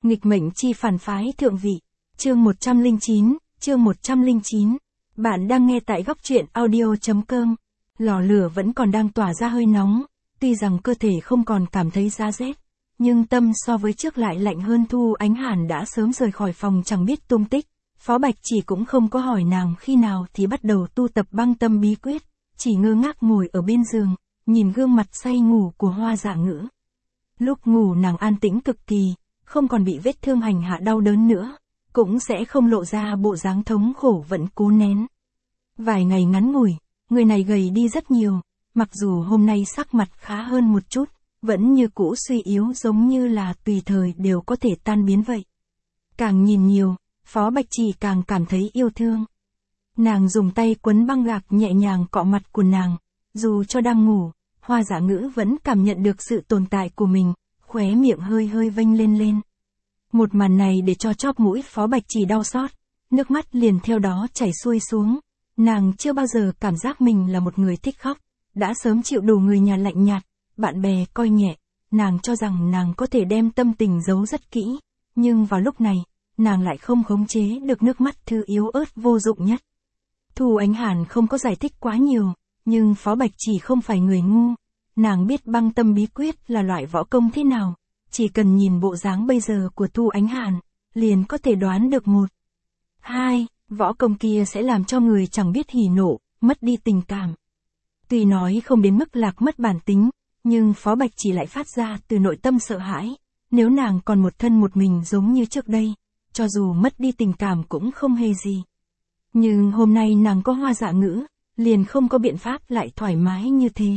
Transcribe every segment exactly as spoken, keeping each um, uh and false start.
Nghịch mệnh chi phản phái thượng vị. Chương một trăm lẻ chín, chương một trăm lẻ chín. Bạn đang nghe tại góc truyện audio.com. Lò lửa vẫn còn đang tỏa ra hơi nóng, tuy rằng cơ thể không còn cảm thấy giá rét, nhưng tâm so với trước lại lạnh hơn. Thu Ánh Hàn đã sớm rời khỏi phòng chẳng biết tung tích. Phó Bạch Chỉ cũng không có hỏi nàng khi nào thì bắt đầu tu tập băng tâm bí quyết, chỉ ngơ ngác ngồi ở bên giường, nhìn gương mặt say ngủ của Hoa Dạ Ngữ. Lúc ngủ nàng an tĩnh cực kỳ, không còn bị vết thương hành hạ đau đớn nữa, cũng sẽ không lộ ra bộ dáng thống khổ vẫn cố nén. Vài ngày ngắn ngủi, người này gầy đi rất nhiều, mặc dù hôm nay sắc mặt khá hơn một chút, vẫn như cũ suy yếu giống như là tùy thời đều có thể tan biến vậy. Càng nhìn nhiều, Phó Bạch Chỉ càng cảm thấy yêu thương. Nàng dùng tay quấn băng gạc nhẹ nhàng cọ mặt của nàng, dù cho đang ngủ, Hoa Dạ Ngữ vẫn cảm nhận được sự tồn tại của mình, khóe miệng hơi hơi vênh lên lên. Một màn này để cho chóp mũi Phó Bạch Chỉ đau xót, nước mắt liền theo đó chảy xuôi xuống. Nàng chưa bao giờ cảm giác mình là một người thích khóc, đã sớm chịu đủ người nhà lạnh nhạt, bạn bè coi nhẹ, nàng cho rằng nàng có thể đem tâm tình giấu rất kỹ, nhưng vào lúc này, nàng lại không khống chế được nước mắt thứ yếu ớt vô dụng nhất. Thu Ánh Hàn không có giải thích quá nhiều, nhưng Phó Bạch Chỉ không phải người ngu, nàng biết băng tâm bí quyết là loại võ công thế nào, chỉ cần nhìn bộ dáng bây giờ của Thu Ánh Hàn, liền có thể đoán được một, hai, võ công kia sẽ làm cho người chẳng biết hỉ nộ, mất đi tình cảm. Tuy nói không đến mức lạc mất bản tính, nhưng Phó Bạch Chỉ lại phát ra từ nội tâm sợ hãi, nếu nàng còn một thân một mình giống như trước đây, cho dù mất đi tình cảm cũng không hề gì. Nhưng hôm nay nàng có Hoa Dạ Ngữ, liền không có biện pháp lại thoải mái như thế.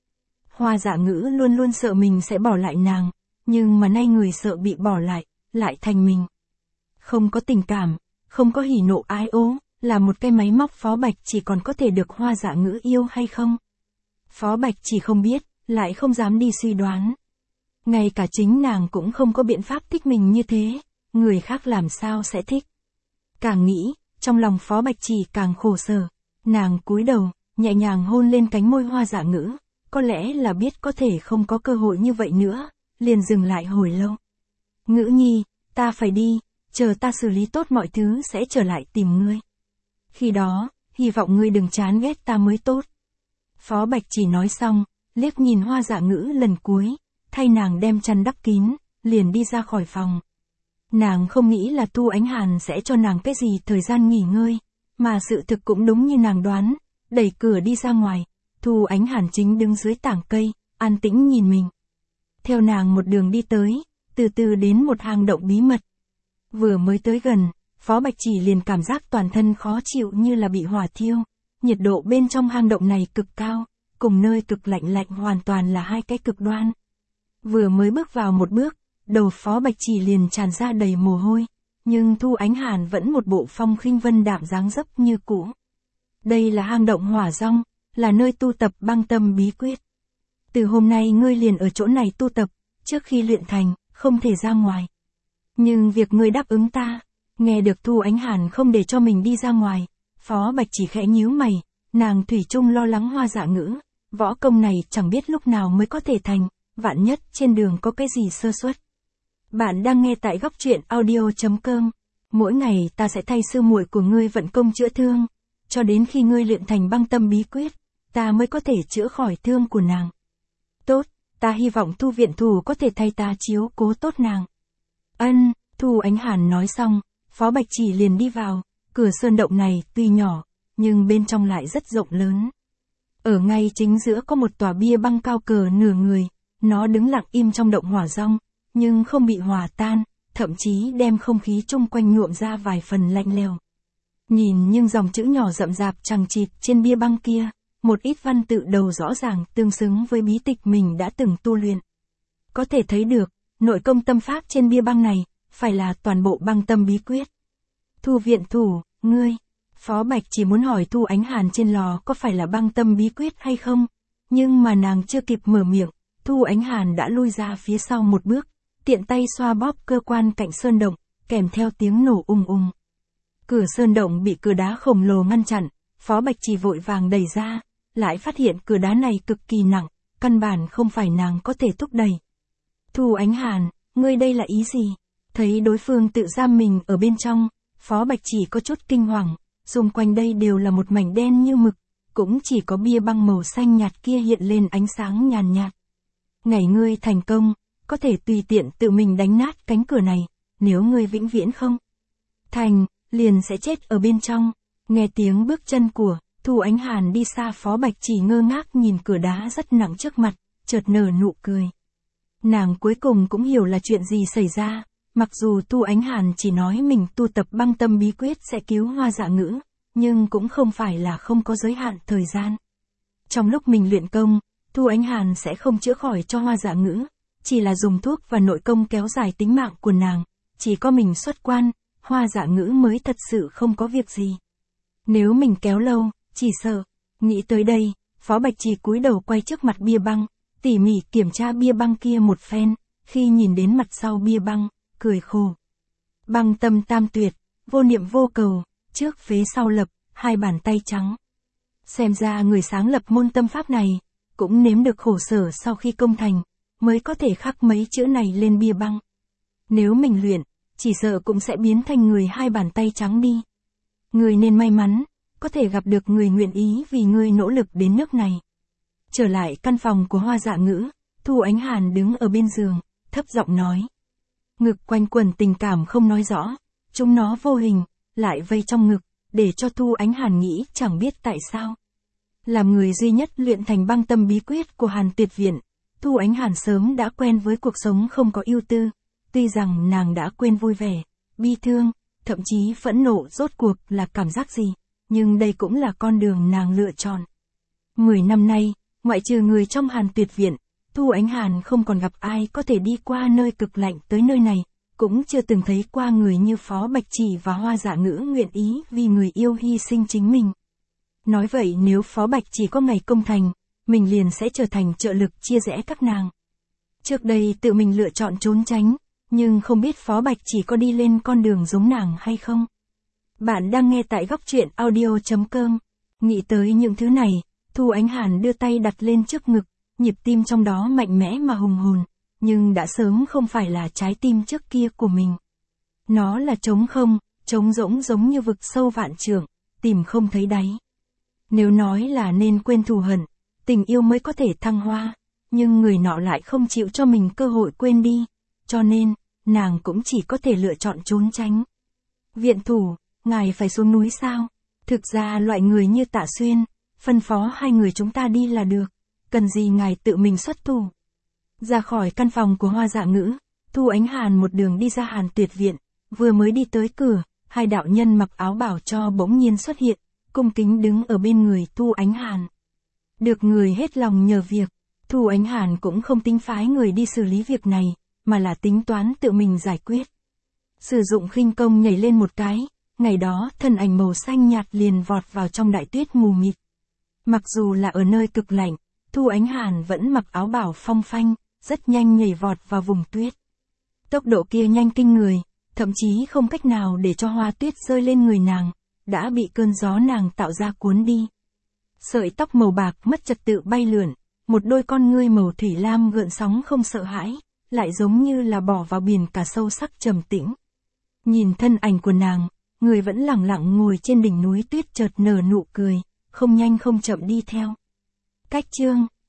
Hoa Dạ Ngữ luôn luôn sợ mình sẽ bỏ lại nàng, nhưng mà nay người sợ bị bỏ lại, lại thành mình. Không có tình cảm, không có hỉ nộ ái ố, là một cái máy móc Phó Bạch Chỉ còn có thể được Hoa Dạ Ngữ yêu hay không? Phó Bạch Chỉ không biết, lại không dám đi suy đoán. Ngay cả chính nàng cũng không có biện pháp thích mình như thế, người khác làm sao sẽ thích. Càng nghĩ, trong lòng Phó Bạch Chỉ càng khổ sở, nàng cúi đầu, nhẹ nhàng hôn lên cánh môi Hoa Dạ Ngữ, có lẽ là biết có thể không có cơ hội như vậy nữa, liền dừng lại hồi lâu. Ngữ nhi, ta phải đi, chờ ta xử lý tốt mọi thứ sẽ trở lại tìm ngươi. Khi đó, hy vọng ngươi đừng chán ghét ta mới tốt. Phó Bạch Chỉ nói xong, liếc nhìn Hoa Dạ Ngữ lần cuối, thay nàng đem chăn đắp kín, liền đi ra khỏi phòng. Nàng không nghĩ là Thu Ánh Hàn sẽ cho nàng cái gì thời gian nghỉ ngơi, mà sự thực cũng đúng như nàng đoán, đẩy cửa đi ra ngoài, Thu Ánh Hàn chính đứng dưới tảng cây, an tĩnh nhìn mình. Theo nàng một đường đi tới, từ từ đến một hang động bí mật. Vừa mới tới gần, Phó Bạch Chỉ liền cảm giác toàn thân khó chịu như là bị hỏa thiêu, nhiệt độ bên trong hang động này cực cao, cùng nơi cực lạnh lạnh hoàn toàn là hai cái cực đoan. Vừa mới bước vào một bước, đầu Phó Bạch Chỉ liền tràn ra đầy mồ hôi, nhưng Thu Ánh Hàn vẫn một bộ phong khinh vân đạm dáng dấp như cũ. Đây là hang động Hỏa Dong, là nơi tu tập băng tâm bí quyết. Từ hôm nay ngươi liền ở chỗ này tu tập, trước khi luyện thành, không thể ra ngoài. Nhưng việc ngươi đáp ứng ta, nghe được Thu Ánh Hàn không để cho mình đi ra ngoài, Phó Bạch Chỉ khẽ nhíu mày, nàng thủy chung lo lắng Hoa Dạ Ngữ, võ công này chẳng biết lúc nào mới có thể thành, vạn nhất trên đường có cái gì sơ suất. Bạn đang nghe tại góc truyện audio.com. Mỗi ngày ta sẽ thay sư muội của ngươi vận công chữa thương, cho đến khi ngươi luyện thành băng tâm bí quyết, ta mới có thể chữa khỏi thương của nàng. Tốt, ta hy vọng Thu viện thủ có thể thay ta chiếu cố tốt nàng. Ân, Thu Ánh Hàn nói xong, Phó Bạch Chỉ liền đi vào, cửa sơn động này tuy nhỏ, nhưng bên trong lại rất rộng lớn. Ở ngay chính giữa có một tòa bia băng cao cỡ nửa người, nó đứng lặng im trong động Hỏa Dong, nhưng không bị hòa tan, thậm chí đem không khí chung quanh nhuộm ra vài phần lạnh lẽo. Nhìn nhưng dòng chữ nhỏ rậm rạp chằng chịt trên bia băng kia, một ít văn tự đầu rõ ràng tương xứng với bí tịch mình đã từng tu luyện. Có thể thấy được, nội công tâm pháp trên bia băng này, phải là toàn bộ băng tâm bí quyết. Thu viện thủ, ngươi, Phó Bạch chỉ muốn hỏi Thu Ánh Hàn trên lò có phải là băng tâm bí quyết hay không, nhưng mà nàng chưa kịp mở miệng, Thu Ánh Hàn đã lui ra phía sau một bước, tiện tay xoa bóp cơ quan cạnh sơn động, kèm theo tiếng nổ ung ung. Cửa sơn động bị cửa đá khổng lồ ngăn chặn, Phó Bạch chỉ vội vàng đẩy ra, lại phát hiện cửa đá này cực kỳ nặng, căn bản không phải nàng có thể thúc đẩy. Thu Ánh Hàn, ngươi đây là ý gì? Thấy đối phương tự giam mình ở bên trong, Phó Bạch Chỉ có chút kinh hoàng, xung quanh đây đều là một mảnh đen như mực, cũng chỉ có bia băng màu xanh nhạt kia hiện lên ánh sáng nhàn nhạt. Ngày ngươi thành công, có thể tùy tiện tự mình đánh nát cánh cửa này, nếu ngươi vĩnh viễn không thành, liền sẽ chết ở bên trong. Nghe tiếng bước chân của Thu Ánh Hàn đi xa, Phó Bạch Chỉ ngơ ngác nhìn cửa đá rất nặng trước mặt, chợt nở nụ cười. Nàng cuối cùng cũng hiểu là chuyện gì xảy ra, mặc dù Thu Ánh Hàn chỉ nói mình tu tập băng tâm bí quyết sẽ cứu Hoa Dạ Ngữ, nhưng cũng không phải là không có giới hạn thời gian. Trong lúc mình luyện công, Thu Ánh Hàn sẽ không chữa khỏi cho Hoa Dạ Ngữ, chỉ là dùng thuốc và nội công kéo dài tính mạng của nàng, chỉ có mình xuất quan, Hoa Dạ Ngữ mới thật sự không có việc gì. Nếu mình kéo lâu, chỉ sợ. Nghĩ tới đây, Phó Bạch Chỉ cúi đầu quay trước mặt bia băng, tỉ mỉ kiểm tra bia băng kia một phen, khi nhìn đến mặt sau bia băng, cười khổ. Băng tâm tam tuyệt, vô niệm vô cầu, trước phế sau lập, hai bàn tay trắng. Xem ra người sáng lập môn tâm pháp này, cũng nếm được khổ sở sau khi công thành, mới có thể khắc mấy chữ này lên bia băng. Nếu mình luyện, chỉ sợ cũng sẽ biến thành người hai bàn tay trắng đi. Người nên may mắn, có thể gặp được người nguyện ý vì ngươi nỗ lực đến nước này. Trở lại căn phòng của Hoa Dạ Ngữ, Thu Ánh Hàn đứng ở bên giường, thấp giọng nói. Ngực quanh quẩn tình cảm không nói rõ, chúng nó vô hình, lại vây trong ngực, để cho Thu Ánh Hàn nghĩ chẳng biết tại sao. Làm người duy nhất luyện thành băng tâm bí quyết của Hàn Tuyệt Viện, Thu Ánh Hàn sớm đã quen với cuộc sống không có ưu tư, tuy rằng nàng đã quên vui vẻ, bi thương, thậm chí phẫn nộ rốt cuộc là cảm giác gì, nhưng đây cũng là con đường nàng lựa chọn. Mười năm nay, ngoại trừ người trong Hàn Tuyệt Viện, Thu Ánh Hàn không còn gặp ai có thể đi qua nơi cực lạnh tới nơi này, cũng chưa từng thấy qua người như Phó Bạch Chỉ và Hoa Dạ Ngữ nguyện ý vì người yêu hy sinh chính mình. Nói vậy nếu Phó Bạch Chỉ có ngày công thành, mình liền sẽ trở thành trợ lực chia rẽ các nàng. Trước đây tự mình lựa chọn trốn tránh, nhưng không biết Phó Bạch Chỉ có đi lên con đường giống nàng hay không. Bạn đang nghe tại góc truyện audio chấm com. Nghĩ tới những thứ này, Thu Ánh Hàn đưa tay đặt lên trước ngực, nhịp tim trong đó mạnh mẽ mà hùng hồn, nhưng đã sớm không phải là trái tim trước kia của mình. Nó là trống không, trống rỗng giống như vực sâu vạn trượng, tìm không thấy đáy. Nếu nói là nên quên thù hận, tình yêu mới có thể thăng hoa, nhưng người nọ lại không chịu cho mình cơ hội quên đi, cho nên, nàng cũng chỉ có thể lựa chọn trốn tránh. Viện thủ, ngài phải xuống núi sao? Thực ra loại người như Tạ Xuyên, phân phó hai người chúng ta đi là được, cần gì ngài tự mình xuất thủ. Ra khỏi căn phòng của Hoa Dạ Ngữ, Thu Ánh Hàn một đường đi ra Hàn Tuyệt Viện, vừa mới đi tới cửa, hai đạo nhân mặc áo bảo cho bỗng nhiên xuất hiện, cung kính đứng ở bên người Thu Ánh Hàn. Được người hết lòng nhờ việc, Thu Ánh Hàn cũng không tính phái người đi xử lý việc này, mà là tính toán tự mình giải quyết. Sử dụng khinh công nhảy lên một cái, ngày đó thân ảnh màu xanh nhạt liền vọt vào trong đại tuyết mù mịt. Mặc dù là ở nơi cực lạnh, Thu Ánh Hàn vẫn mặc áo bảo phong phanh, rất nhanh nhảy vọt vào vùng tuyết. Tốc độ kia nhanh kinh người, thậm chí không cách nào để cho hoa tuyết rơi lên người nàng, đã bị cơn gió nàng tạo ra cuốn đi. Sợi tóc màu bạc mất trật tự bay lượn, một đôi con ngươi màu thủy lam gợn sóng không sợ hãi, lại giống như là bỏ vào biển cả sâu sắc trầm tĩnh. Nhìn thân ảnh của nàng, người vẫn lặng lặng ngồi trên đỉnh núi tuyết chợt nở nụ cười, không nhanh không chậm đi theo. Cách chương